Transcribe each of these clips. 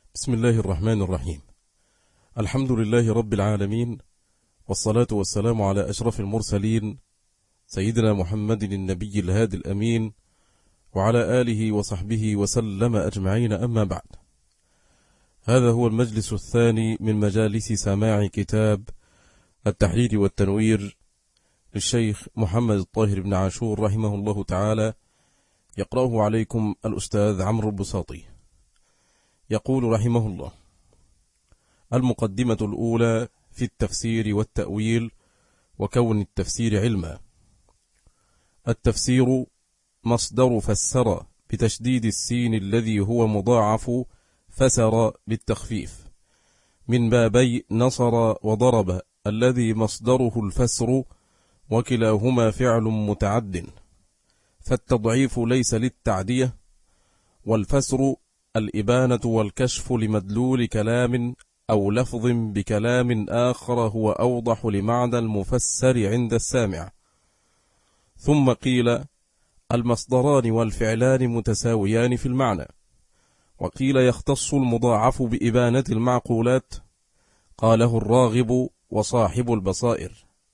بسم الله الرحمن الرحيم. الحمد لله رب العالمين، والصلاة والسلام على أشرف المرسلين سيدنا محمد النبي الهادي الأمين، وعلى آله وصحبه وسلم أجمعين، أما بعد. هذا هو المجلس الثاني من مجالس سماع كتاب التحرير والتنوير للشيخ محمد الطاهر بن عاشور رحمه الله تعالى، يقرأه عليكم الأستاذ عمرو البساطي. يقول رحمه الله: المقدمة الأولى في التفسير والتأويل وكون التفسير علما. التفسير مصدر فسر بتشديد السين الذي هو مضاعف فسر بالتخفيف، من بابي نصر وضرب الذي مصدره الفسر، وكلاهما فعل متعد، فالتضعيف ليس للتعدية، والفسر الإبانة والكشف لمدلول كلام أو لفظ بكلام آخر هو أوضح لمعنى المفسر عند السامع. ثم قيل المصدران والفعلان متساويان في المعنى، وقيل يختص المضاعف بإبانة المعقولات، قاله الراغب وصاحب البصائر،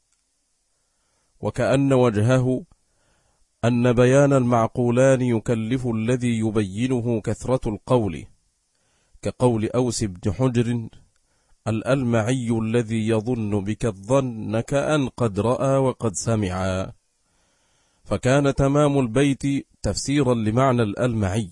وكأن وجهه أن بيان المعقولان يكلف الذي يبينه كثرة القول، كقول أوس بن حجر: الألمعي الذي يظن بك الظن كأن قد رأى وقد سمع. فكان تمام البيت تفسيرا لمعنى الألمعي.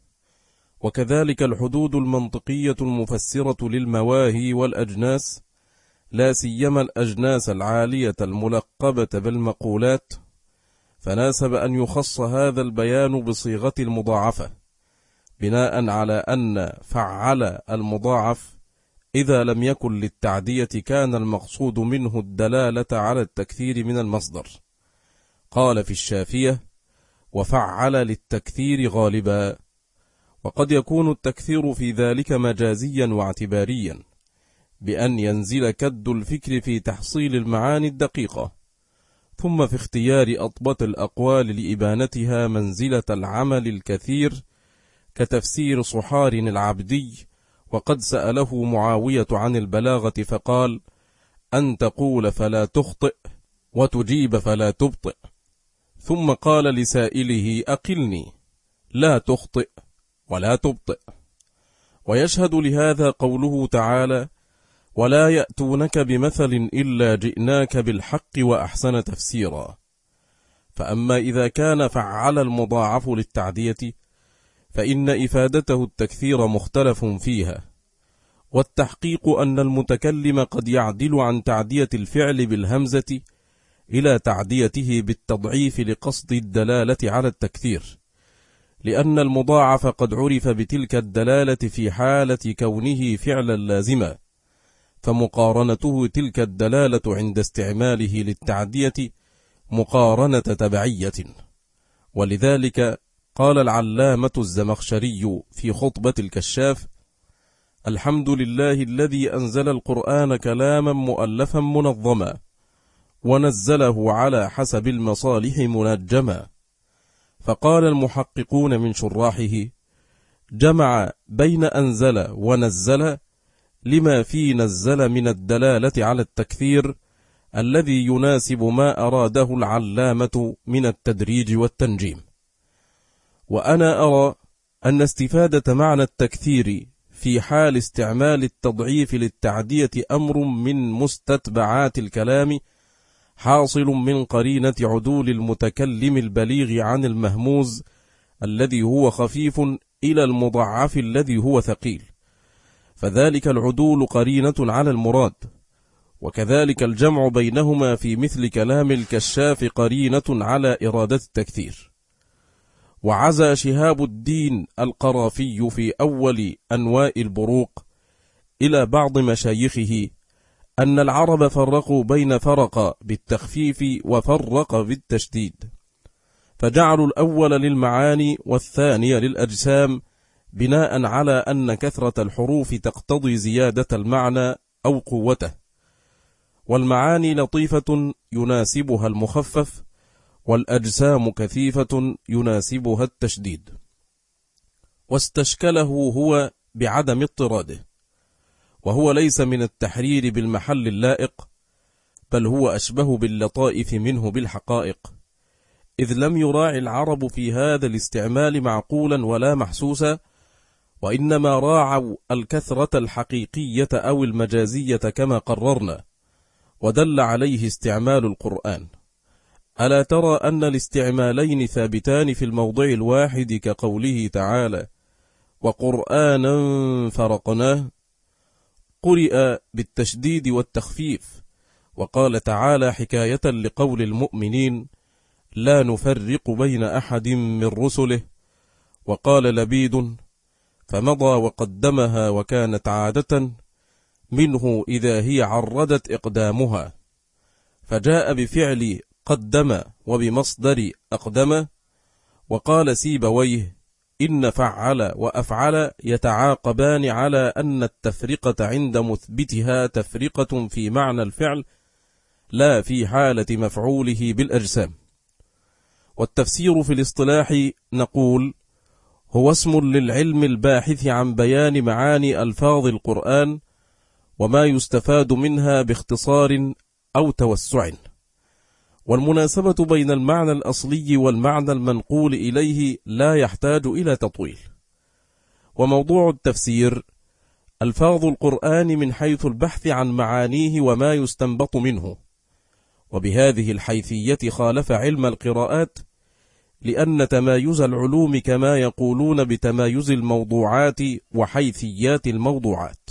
وكذلك الحدود المنطقية المفسرة للمواهي والأجناس، لا سيما الأجناس العالية الملقبة بالمقولات، فناسب أن يخص هذا البيان بصيغة المضاعفة، بناء على أن فعل المضاعف إذا لم يكن للتعدية كان المقصود منه الدلالة على التكثير من المصدر. قال في الشافية: وفعل للتكثير غالبا. وقد يكون التكثير في ذلك مجازيا واعتباريا، بأن ينزل كد الفكر في تحصيل المعاني الدقيقة، ثم في اختيار أضبط الأقوال لإبانتها منزلة العمل الكثير، كتفسير صحار العبدي. وقد سأله معاوية عن البلاغة فقال: أن تقول فلا تخطئ، وتجيب فلا تبطئ. ثم قال لسائله: أقلني، لا تخطئ ولا تبطئ. ويشهد لهذا قوله تعالى: ولا يأتونك بمثل إلا جئناك بالحق وأحسن تفسيرا. فأما إذا كان فعل المضاعف للتعدية، فإن إفادته التكثير مختلف فيها، والتحقيق أن المتكلم قد يعدل عن تعدية الفعل بالهمزة إلى تعديته بالتضعيف لقصد الدلالة على التكثير، لأن المضاعف قد عرف بتلك الدلالة في حالة كونه فعلا لازما، فمقارنته تلك الدلالة عند استعماله للتعدية مقارنة تبعية. ولذلك قال العلامة الزمخشري في خطبة الكشاف: الحمد لله الذي أنزل القرآن كلاما مؤلفا منظما، ونزله على حسب المصالح منجما. فقال المحققون من شراحه: جمع بين أنزل ونزل لما في نزل من الدلالة على التكثير الذي يناسب ما أراده العلامة من التدريج والتنجيم. وأنا أرى أن استفادة معنى التكثير في حال استعمال التضعيف للتعدية أمر من مستتبعات الكلام، حاصل من قرينة عدول المتكلم البليغ عن المهموز الذي هو خفيف إلى المضعف الذي هو ثقيل، فذلك العدول قرينة على المراد. وكذلك الجمع بينهما في مثل كلام الكشاف قرينة على إرادة التكثير. وعزى شهاب الدين القرافي في أول أنواء البروق إلى بعض مشايخه أن العرب فرقوا بين فرق بالتخفيف وفرق بالتشديد، فجعلوا الأول للمعاني والثاني للأجسام، بناء على أن كثرة الحروف تقتضي زيادة المعنى أو قوته، والمعاني لطيفة يناسبها المخفف، والأجسام كثيفة يناسبها التشديد. واستشكله هو بعدم اضطراده، وهو ليس من التحرير بالمحل اللائق، بل هو أشبه باللطائف منه بالحقائق، إذ لم يراعي العرب في هذا الاستعمال معقولا ولا محسوسا، وإنما راعوا الكثرة الحقيقية أو المجازية كما قررنا، ودل عليه استعمال القرآن. ألا ترى أن الاستعمالين ثابتان في الموضع الواحد، كقوله تعالى: وقرآنا فرقناه، قرئ بالتشديد والتخفيف، وقال تعالى حكاية لقول المؤمنين: لا نفرق بين أحد من رسله، وقال لبيد: فمضى وقدمها وكانت عادة منه إذا هي عردت إقدامها، فجاء بفعل قدم وبمصدر أقدم. وقال سيبويه: إن فعل وأفعل يتعاقبان على أن التفرقة عند مثبتها تفرقة في معنى الفعل لا في حالة مفعوله بالأجسام. والتفسير في الاصطلاح نقول: هو اسم للعلم الباحث عن بيان معاني ألفاظ القرآن وما يستفاد منها باختصار أو توسع. والمناسبة بين المعنى الأصلي والمعنى المنقول إليه لا يحتاج إلى تطويل. وموضوع التفسير ألفاظ القرآن من حيث البحث عن معانيه وما يستنبط منه، وبهذه الحيثية خالف علم القراءات، لأن تمايز العلوم كما يقولون بتمايز الموضوعات وحيثيات الموضوعات.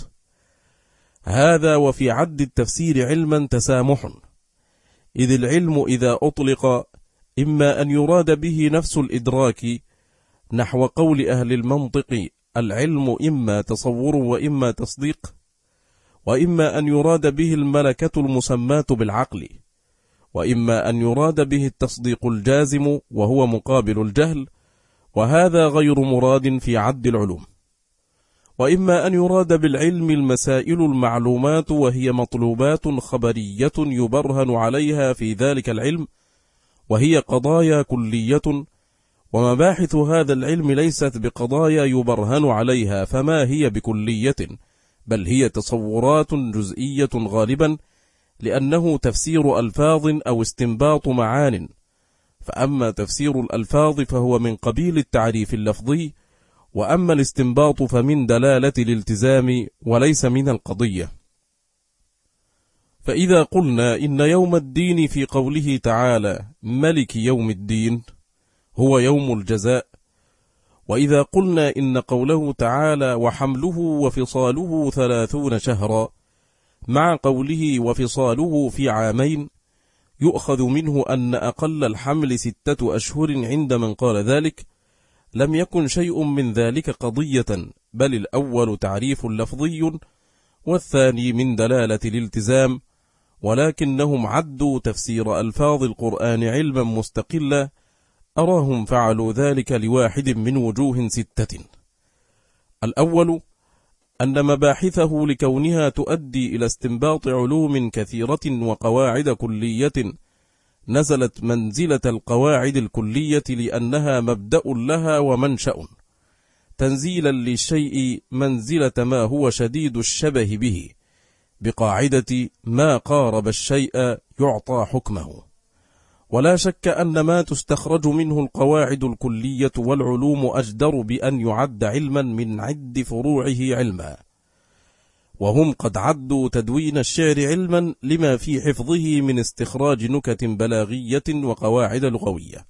هذا وفي عد التفسير علما تسامح، إذ العلم إذا أطلق إما أن يراد به نفس الإدراك، نحو قول أهل المنطق: العلم إما تصور وإما تصديق، وإما أن يراد به الملكة المسماة بالعقل، وإما أن يراد به التصديق الجازم وهو مقابل الجهل، وهذا غير مراد في عد العلوم. وإما أن يراد بالعلم المسائل المعلومات، وهي مطلوبات خبرية يبرهن عليها في ذلك العلم، وهي قضايا كلية، ومباحث هذا العلم ليست بقضايا يبرهن عليها، فما هي بكلية، بل هي تصورات جزئية غالبا، لأنه تفسير ألفاظ أو استنباط معان. فأما تفسير الألفاظ فهو من قبيل التعريف اللفظي، وأما الاستنباط فمن دلالة الالتزام وليس من القضية. فإذا قلنا إن يوم الدين في قوله تعالى ملك يوم الدين هو يوم الجزاء، وإذا قلنا إن قوله تعالى وحمله وفصاله 30 شهرا مع قوله وفصاله في عامين، يؤخذ منه أن أقل الحمل 6 أشهر عند من قال ذلك. لم يكن شيء من ذلك قضية، بل الأول تعريف لفظي والثاني من دلالة الالتزام، ولكنهم عدوا تفسير ألفاظ القرآن علما مستقلا، أراهم فعلوا ذلك لواحد من وجوه 6. الأول أن مباحثه لكونها تؤدي إلى استنباط علوم كثيرة وقواعد كلية نزلت منزلة القواعد الكلية، لأنها مبدأ لها ومنشأ، تنزيلا للشيء منزلة ما هو شديد الشبه به، بقاعدة ما قارب الشيء يعطى حكمه. ولا شك أن ما تستخرج منه القواعد الكلية والعلوم أجدر بأن يعد علما من عد فروعه علما، وهم قد عدوا تدوين الشعر علما لما في حفظه من استخراج نكت بلاغية وقواعد لغوية.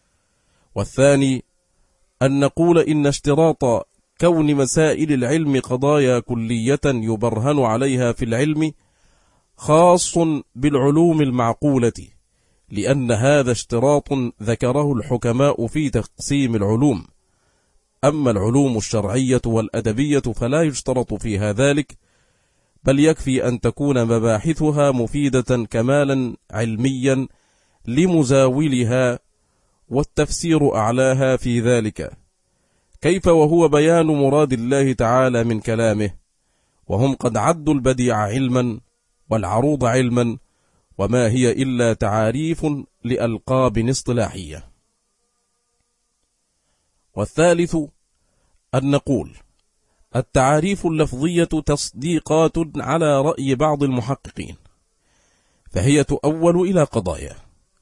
والثاني أن نقول إن اشتراط كون مسائل العلم قضايا كلية يبرهن عليها في العلم خاص بالعلوم المعقولة، لأن هذا اشتراط ذكره الحكماء في تقسيم العلوم. أما العلوم الشرعية والأدبية فلا يشترط فيها ذلك، بل يكفي أن تكون مباحثها مفيدة كمالا علميا لمزاولها، والتفسير أعلاها في ذلك. كيف وهو بيان مراد الله تعالى من كلامه، وهم قد عدوا البديع علما والعروض علما، وما هي إلا تعاريف لألقاب اصطلاحية. والثالث أن نقول التعاريف اللفظية تصديقات على رأي بعض المحققين، فهي تؤول إلى قضايا،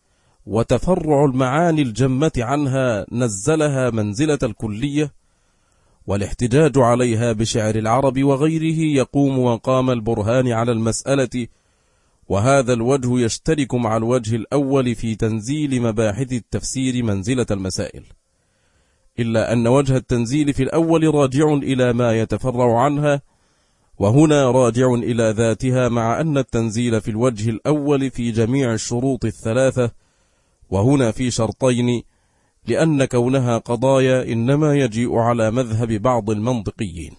وتفرع المعاني الجمة عنها نزلها منزلة الكلية، والاحتجاج عليها بشعر العرب وغيره يقوم مقام البرهان على المسألة. وهذا الوجه يشترك مع الوجه الأول في تنزيل مباحث التفسير منزلة المسائل، إلا أن وجه التنزيل في الأول راجع إلى ما يتفرع عنها، وهنا راجع إلى ذاتها، مع أن التنزيل في الوجه الأول في جميع الشروط الثلاثة، وهنا في شرطين، لأن كونها قضايا إنما يجيء على مذهب بعض المنطقيين.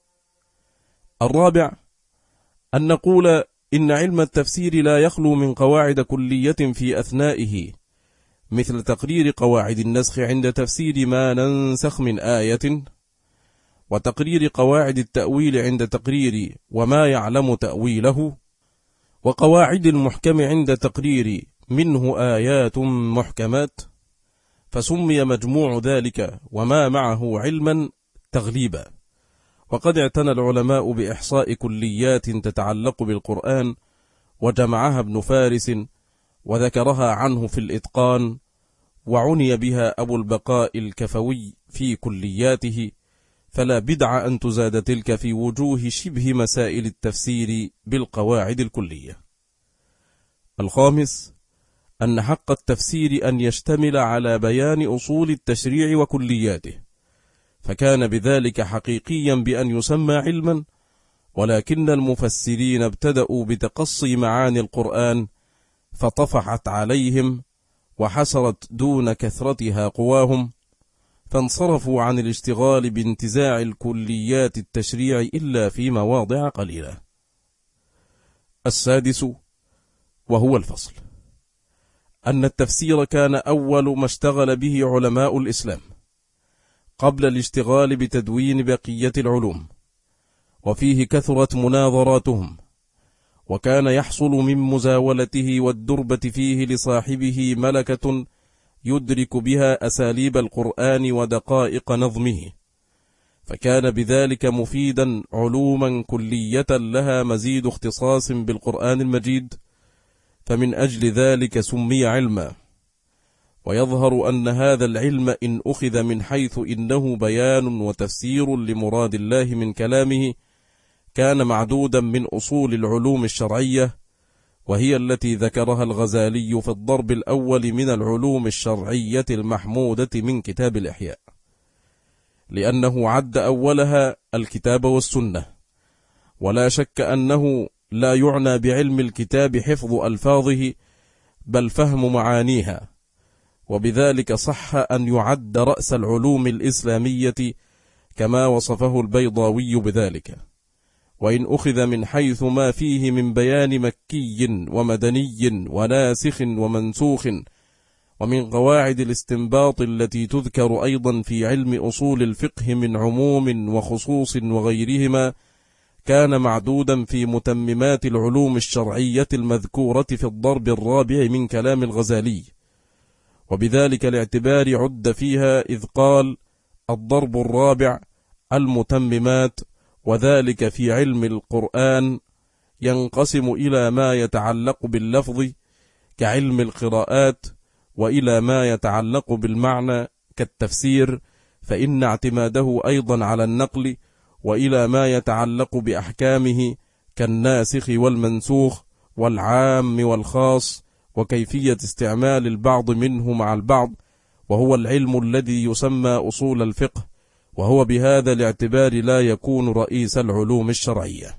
الرابع، أن نقول إن علم التفسير لا يخلو من قواعد كلية في أثنائه، مثل تقرير قواعد النسخ عند تفسير ما ننسخ من آية، وتقرير قواعد التأويل عند تقرير وما يعلم تأويله، وقواعد المحكم عند تقرير منه آيات محكمات، فسمي مجموع ذلك وما معه علما تغليبا. وقد اعتنى العلماء بإحصاء كليات تتعلق بالقرآن، وجمعها ابن فارس وذكرها عنه في الإتقان، وعني بها أبو البقاء الكفوي في كلياته، فلا بدع أن تزاد تلك في وجوه شبه مسائل التفسير بالقواعد الكلية. الخامس، أن حق التفسير أن يشتمل على بيان أصول التشريع وكلياته، فكان بذلك حقيقيا بأن يسمى علما، ولكن المفسرين ابتدأوا بتقصي معاني القرآن فطفحت عليهم وحسرت دون كثرتها قواهم، فانصرفوا عن الاشتغال بانتزاع الكليات التشريع إلا في مواضع قليلة. السادس، وهو الفصل، أن التفسير كان أول ما اشتغل به علماء الإسلام قبل الاشتغال بتدوين بقية العلوم، وفيه كثرت مناظراتهم، وكان يحصل من مزاولته والدربة فيه لصاحبه ملكة يدرك بها أساليب القرآن ودقائق نظمه، فكان بذلك مفيدا علوما كلية لها مزيد اختصاص بالقرآن المجيد، فمن أجل ذلك سمي علما. ويظهر أن هذا العلم إن أخذ من حيث إنه بيان وتفسير لمراد الله من كلامه، كان معدودا من أصول العلوم الشرعية، وهي التي ذكرها الغزالي في الضرب الأول من العلوم الشرعية المحمودة من كتاب الإحياء، لأنه عد أولها الكتاب والسنة. ولا شك أنه لا يعنى بعلم الكتاب حفظ ألفاظه، بل فهم معانيها، وبذلك صح أن يعد رأس العلوم الإسلامية كما وصفه البيضاوي بذلك. وإن أخذ من حيث ما فيه من بيان مكي ومدني وناسخ ومنسوخ، ومن قواعد الاستنباط التي تذكر أيضا في علم أصول الفقه من عموم وخصوص وغيرهما، كان معدودا في متممات العلوم الشرعية المذكورة في الضرب الرابع من كلام الغزالي، وبذلك الاعتبار عد فيها، إذ قال: الضرب الرابع المتممات، وذلك في علم القرآن ينقسم إلى ما يتعلق باللفظ كعلم القراءات، وإلى ما يتعلق بالمعنى كالتفسير فإن اعتماده أيضا على النقل، وإلى ما يتعلق بأحكامه كالناسخ والمنسوخ والعام والخاص، وكيفية استعمال البعض منه مع البعض، وهو العلم الذي يسمى أصول الفقه، وهو بهذا الاعتبار لا يكون رئيس العلوم الشرعية.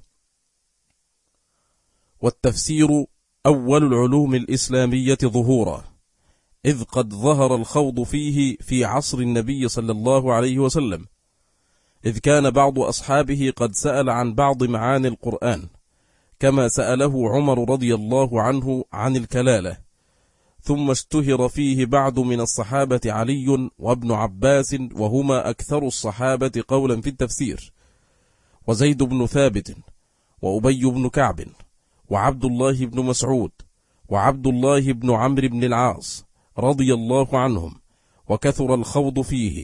والتفسير أول العلوم الإسلامية ظهورا، إذ قد ظهر الخوض فيه في عصر النبي صلى الله عليه وسلم، إذ كان بعض أصحابه قد سأل عن بعض معاني القرآن، كما سأله عمر رضي الله عنه عن الكلالة، ثم اشتهر فيه بعض من الصحابة علي وابن عباس، وهما أكثر الصحابة قولا في التفسير، وزيد بن ثابت، وأبي بن كعب، وعبد الله بن مسعود، وعبد الله بن عمرو بن العاص رضي الله عنهم، وكثر الخوض فيه،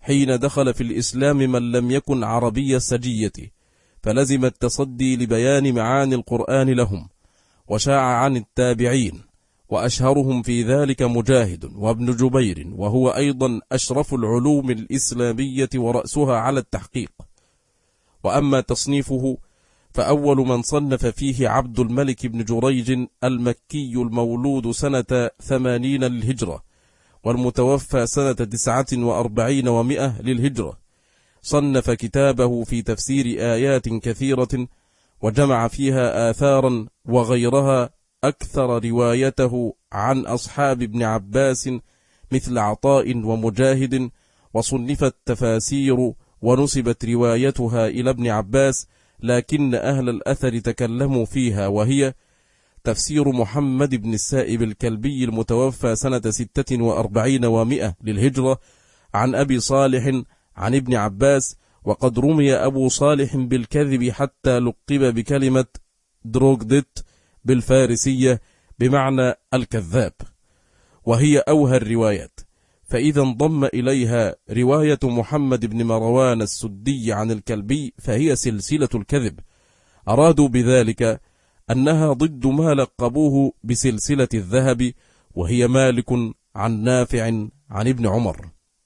حين دخل في الإسلام من لم يكن عربي السجية، فلزم التصدي لبيان معاني القرآن لهم، وشاع عن التابعين، وأشهرهم في ذلك مجاهد وابن جبير، وهو أيضا أشرف العلوم الإسلامية ورأسها على التحقيق. وأما تصنيفه فأول من صنف فيه عبد الملك بن جريج المكي المولود سنة 80 للهجرة، والمتوفى سنة 49 و100 للهجرة. صنف كتابه في تفسير آيات كثيرة، وجمع فيها آثارا وغيرها، أكثر روايته عن أصحاب ابن عباس مثل عطاء ومجاهد، وصنفت تفاسير ونسبت روايتها إلى ابن عباس، لكن أهل الأثر تكلموا فيها، وهي تفسير محمد بن السائب الكلبي المتوفى سنة 46 و100 للهجرة عن أبي صالح عن ابن عباس. وقد رمي أبو صالح بالكذب حتى لقب بكلمة دروغدت بالفارسية بمعنى الكذاب، وهي أوهى الروايات. فإذا انضم إليها رواية محمد بن مروان السدي عن الكلبي فهي سلسلة الكذب. أرادوا بذلك أنها ضد ما لقبوه بسلسلة الذهب، وهي مالك عن نافع عن ابن عمر.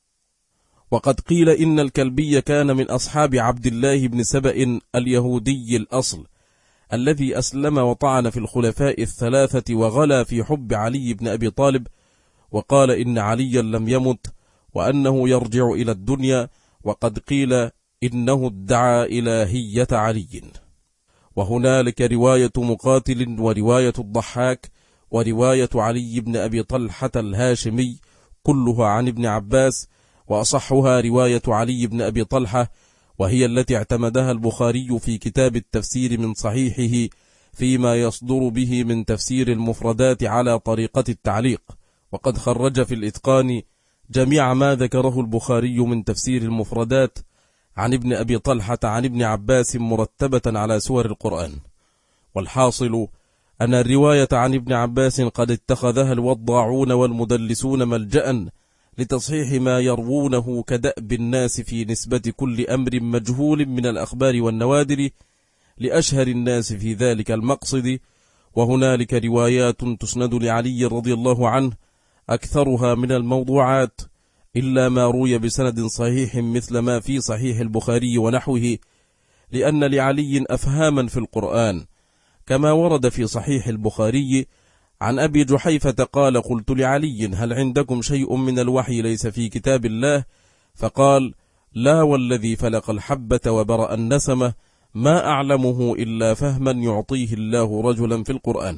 وقد قيل إن الكلبي كان من أصحاب عبد الله بن سبأ اليهودي الأصل، الذي أسلم وطعن في الخلفاء الثلاثة، وغلا في حب علي بن أبي طالب، وقال إن عليا لم يمت وأنه يرجع إلى الدنيا. وقد قيل إنه ادعى إلهية علي. وهنالك رواية مقاتل، ورواية الضحاك، ورواية علي بن أبي طلحة الهاشمي، كلها عن ابن عباس، وأصحها رواية علي بن أبي طلحة، وهي التي اعتمدها البخاري في كتاب التفسير من صحيحه فيما يصدر به من تفسير المفردات على طريقة التعليق. وقد خرج في الإتقان جميع ما ذكره البخاري من تفسير المفردات عن ابن أبي طلحة عن ابن عباس مرتبة على سور القرآن. والحاصل أن الرواية عن ابن عباس قد اتخذها الوضاعون والمدلسون ملجأ لتصحيح ما يروونه كدأب الناس في نسبة كل أمر مجهول من الأخبار والنوادر لأشهر الناس في ذلك المقصد. وهنالك روايات تسند لعلي رضي الله عنه، أكثرها من الموضوعات، إلا ما روي بسند صحيح مثل ما في صحيح البخاري ونحوه، لأن لعلي أفهاما في القرآن، كما ورد في صحيح البخاري عن أبي جحيفة قال: قلت لعلي: هل عندكم شيء من الوحي ليس في كتاب الله؟ فقال: لا والذي فلق الحبة وبرأ النسمة، ما أعلمه إلا فهما يعطيه الله رجلا في القرآن.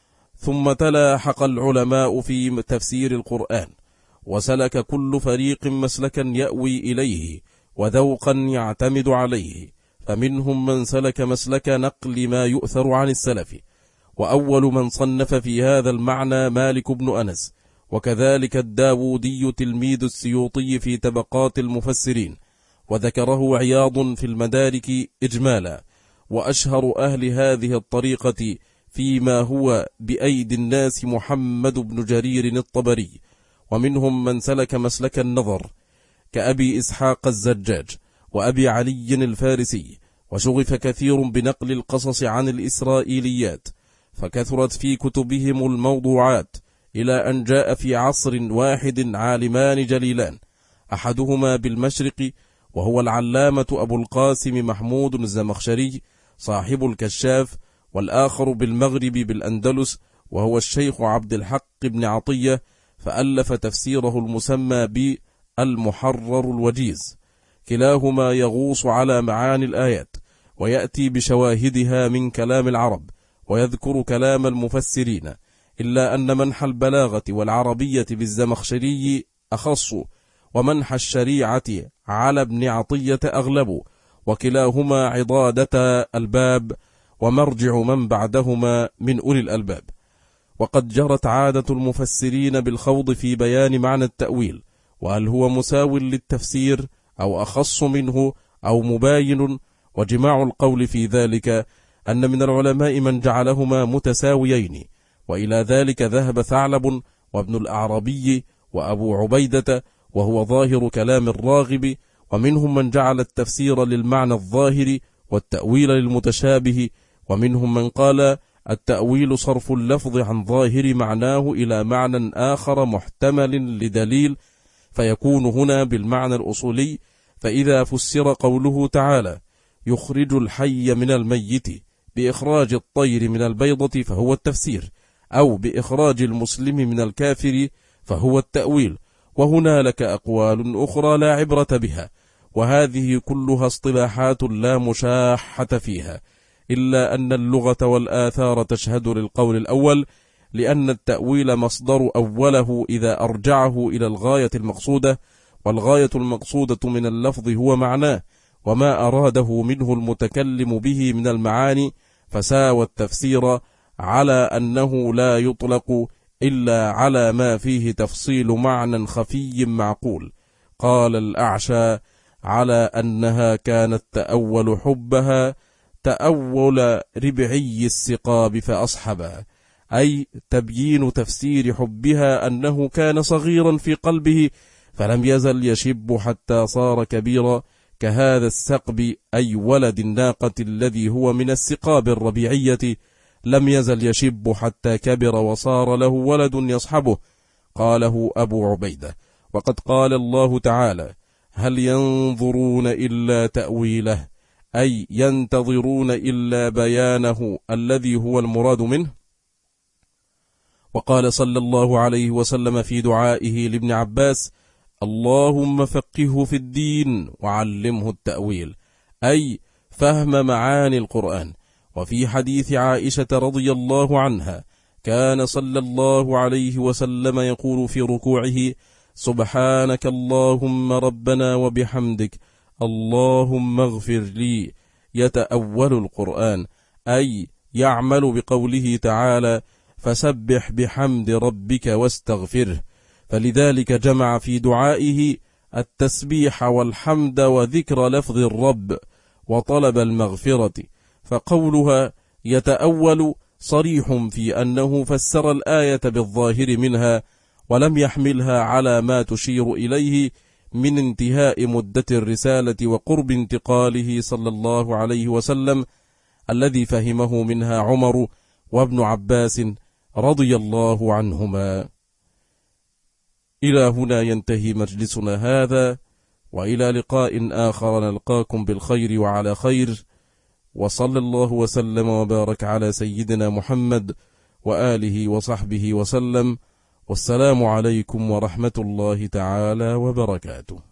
ثم تلاحق العلماء في تفسير القرآن، وسلك كل فريق مسلكا يأوي إليه وذوقا يعتمد عليه، فمنهم من سلك مسلك نقل ما يؤثر عن السلف، وأول من صنف في هذا المعنى مالك بن أنس، وكذلك الداودي تلميذ السيوطي في طبقات المفسرين، وذكره عياض في المدارك إجمالا. وأشهر أهل هذه الطريقة فيما هو بأيدي الناس محمد بن جرير الطبري، ومنهم من سلك مسلك النظر كأبي إسحاق الزجاج وأبي علي الفارسي، وشغف كثير بنقل القصص عن الإسرائيليات، فكثرت في كتبهم الموضوعات، إلى أن جاء في عصر واحد عالمان جليلان، أحدهما بالمشرق وهو العلامة أبو القاسم محمود الزمخشري صاحب الكشاف، والآخر بالمغرب بالأندلس وهو الشيخ عبد الحق بن عطية، فألف تفسيره المسمى بالمحرر الوجيز، كلاهما يغوص على معاني الآيات ويأتي بشواهدها من كلام العرب ويذكر كلام المفسرين، إلا أن منح البلاغة والعربية بالزمخشري أخص، ومنح الشريعة على ابن عطية أغلب، وكلاهما عضادة الباب ومرجع من بعدهما من أولي الألباب. وقد جرت عادة المفسرين بالخوض في بيان معنى التأويل، وهل هو مساو للتفسير أو أخص منه أو مباين، وجماع القول في ذلك أن من العلماء من جعلهما متساويين، وإلى ذلك ذهب ثعلب وابن الأعربي وأبو عبيدة وهو ظاهر كلام الراغب، ومنهم من جعل التفسير للمعنى الظاهر والتأويل للمتشابه، ومنهم من قال التأويل صرف اللفظ عن ظاهر معناه إلى معنى آخر محتمل لدليل، فيكون هنا بالمعنى الأصولي. فإذا فسر قوله تعالى يخرج الحي من الميت بإخراج الطير من البيضة فهو التفسير، أو بإخراج المسلم من الكافر فهو التأويل. وهنالك أقوال أخرى لا عبرة بها، وهذه كلها اصطلاحات لا مشاحة فيها، إلا أن اللغة والآثار تشهد للقول الأول، لأن التأويل مصدر أوله إذا أرجعه إلى الغاية المقصودة، والغاية المقصودة من اللفظ هو معناه، وما أراده منه المتكلم به من المعاني، فساوى التفسير على أنه لا يطلق إلا على ما فيه تفصيل معنى خفي معقول. قال الأعشى على أنها كانت تأول حبها تأول ربعي السقاب فأصحبها، أي تبيين تفسير حبها أنه كان صغيرا في قلبه فلم يزل يشب حتى صار كبيرا، كهذا السقب أي ولد الناقة الذي هو من السقاب الربيعية، لم يزل يشب حتى كبر وصار له ولد يصحبه. قاله أبو عبيدة. وقد قال الله تعالى هل ينظرون إلا تأويله، أي ينتظرون إلا بيانه الذي هو المراد منه. وقال صلى الله عليه وسلم في دعائه لابن عباس اللهم فقهه في الدين وعلمه التأويل، أي فهم معاني القرآن. وفي حديث عائشة رضي الله عنها كان صلى الله عليه وسلم يقول في ركوعه سبحانك اللهم ربنا وبحمدك اللهم اغفر لي، يتأول القرآن، أي يعمل بقوله تعالى فسبح بحمد ربك واستغفره، فلذلك جمع في دعائه التسبيح والحمد وذكر لفظ الرب وطلب المغفرة. فقولها يتأول صريح في أنه فسر الآية بالظاهر منها، ولم يحملها على ما تشير إليه من انتهاء مدة الرسالة وقرب انتقاله صلى الله عليه وسلم، الذي فهمه منها عمر وابن عباس رضي الله عنهما. إلى هنا ينتهي مجلسنا هذا، وإلى لقاء آخر نلقاكم بالخير وعلى خير، وصلى الله وسلم وبارك على سيدنا محمد وآله وصحبه وسلم، والسلام عليكم ورحمة الله تعالى وبركاته.